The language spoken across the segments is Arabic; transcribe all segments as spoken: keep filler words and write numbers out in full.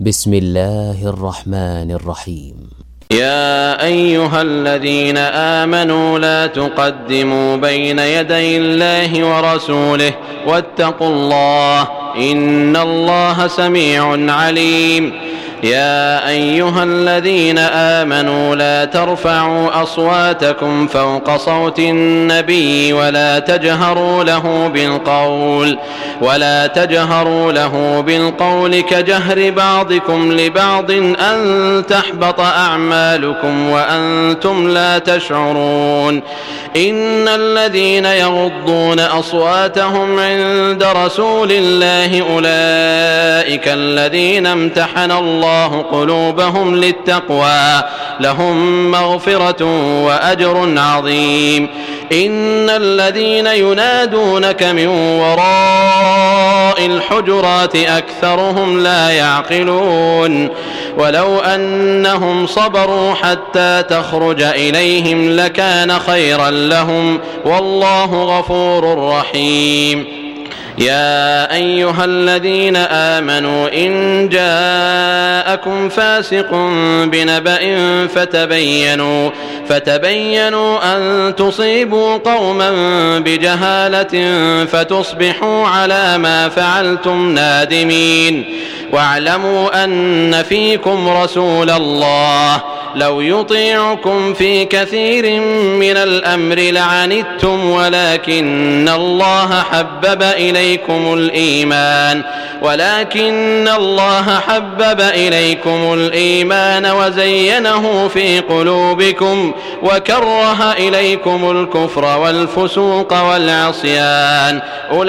بسم الله الرحمن الرحيم. يا أيها الذين آمنوا لا تقدموا بين يدي الله ورسوله واتقوا الله إن الله سميع عليم. يا أيها الذين آمنوا لا ترفعوا أصواتكم فوق صوت النبي ولا تجهروا له بالقول ولا تجهروا له بالقول كجهر بعضكم لبعض أن تحبط أعمالكم وأنتم لا تشعرون. إن الذين يغضون أصواتهم عند رسول الله أولئك الذين امتحن الله قلوبهم للتقوى لهم مغفرة وأجر عظيم. إن الذين ينادونك من وراء الحجرات أكثرهم لا يعقلون. ولو أنهم صبروا حتى تخرج إليهم لكان خيرا لهم والله غفور رحيم. يا أيها الذين آمنوا إن جاءكم فاسق بنبأ فتبينوا فتبينوا أن تصيبوا قوما بجهالة فتصبحوا على ما فعلتم نادمين. واعلموا أن فيكم رسول الله لو يطيعكم في كثير من الأمر لعنتم ولكن الله حبب إليكم الإيمان ولكن الله حبب إليكم الإيمان وزينه في قلوبكم وكره إليكم الكفر والفسوق والعصيان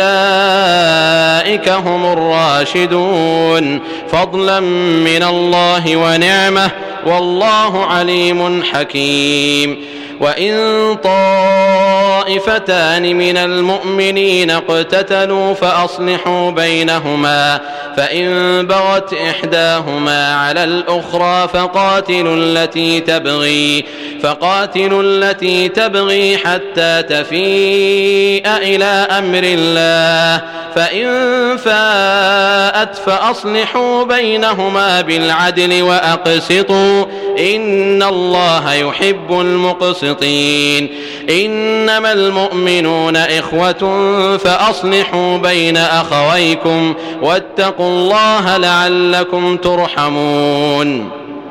أولئك هم الراشدون فضلا من الله ونعمة والله عليم حكيم. وإن طائفتان من المؤمنين اقتتلوا فأصلحوا بينهما فإن بغت إحداهما على الأخرى فقاتلوا التي تبغي فقاتلوا التي تبغي حتى تفيء إلى أمر الله فإن فاءت فأصلحوا بينهما بالعدل وأقسطوا إن الله يحب المقسطين. إنما المؤمنون إخوة فأصلحوا بين أخويكم واتقوا الله لعلكم ترحمون.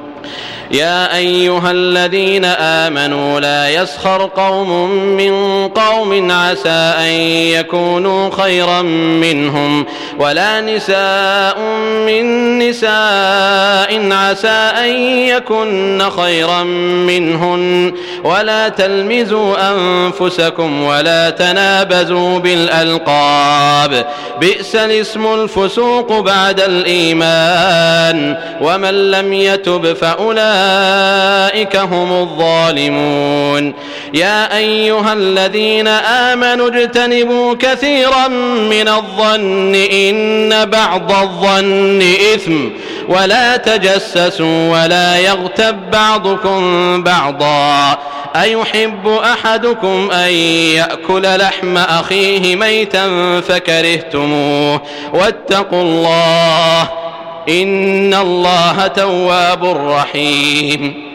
يا أيها الذين آمنوا لا يسخر قوم من قوم عسى أن يكونوا خيرا منهم ولا نساء من نساء عسى أن يكن خيرا منهن ولا تلمزوا أنفسكم ولا تنابزوا بالألقاب بئس الاسم الفسوق بعد الإيمان ومن لم يتب فأولئك أولئك هم الظالمون. يا أيها الذين آمنوا اجتنبوا كثيرا من الظن إن بعض الظن إثم ولا تجسسوا ولا يغتب بعضكم بعضا أيحب أحدكم أن يأكل لحم أخيه ميتا فكرهتموه واتقوا الله إن الله تواب رحيم.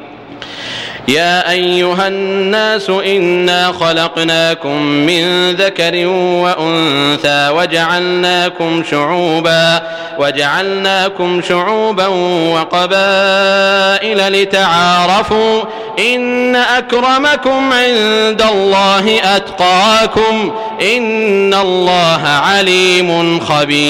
يا أيها الناس إنا خلقناكم من ذكر وأنثى وجعلناكم شعوبا وجعلناكم شعوبا وقبائل لتعارفوا إن أكرمكم عند الله أتقاكم إن الله عليم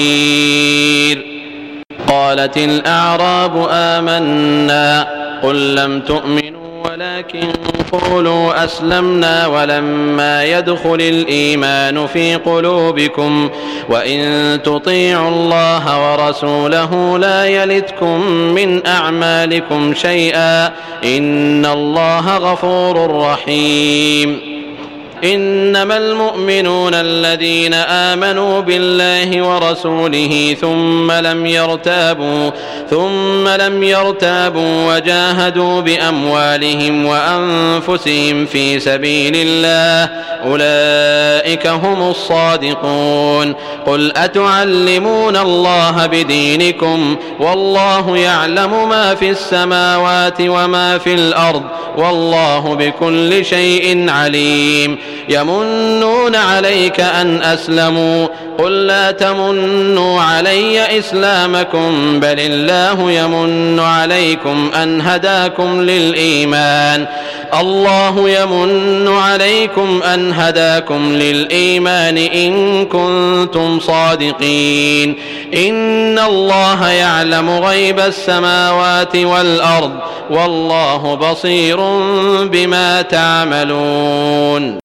خبير. قالت الأعراب آمنا قل لم تؤمنوا ولكن قولوا أسلمنا ولما يدخل الإيمان في قلوبكم وإن تطيعوا الله ورسوله لا يلتكم من أعمالكم شيئا إن الله غفور رحيم. إنما المؤمنون الذين آمنوا بالله ورسوله ثم لم يرتابوا ثم لم يرتابوا وجاهدوا بأموالهم وأنفسهم في سبيل الله أولئك هم الصادقون. قل أتعلمون الله بدينكم والله يعلم ما في السماوات وما في الأرض والله بكل شيء عليم. يمنون عليك أن أسلموا قل لا تمنوا علي إسلامكم بل الله يمن عليكم أن هداكم للإيمان الله يمن عليكم أن هداكم للإيمان إن كنتم صادقين. إن الله يعلم غيب السماوات والأرض والله بصير بما تعملون.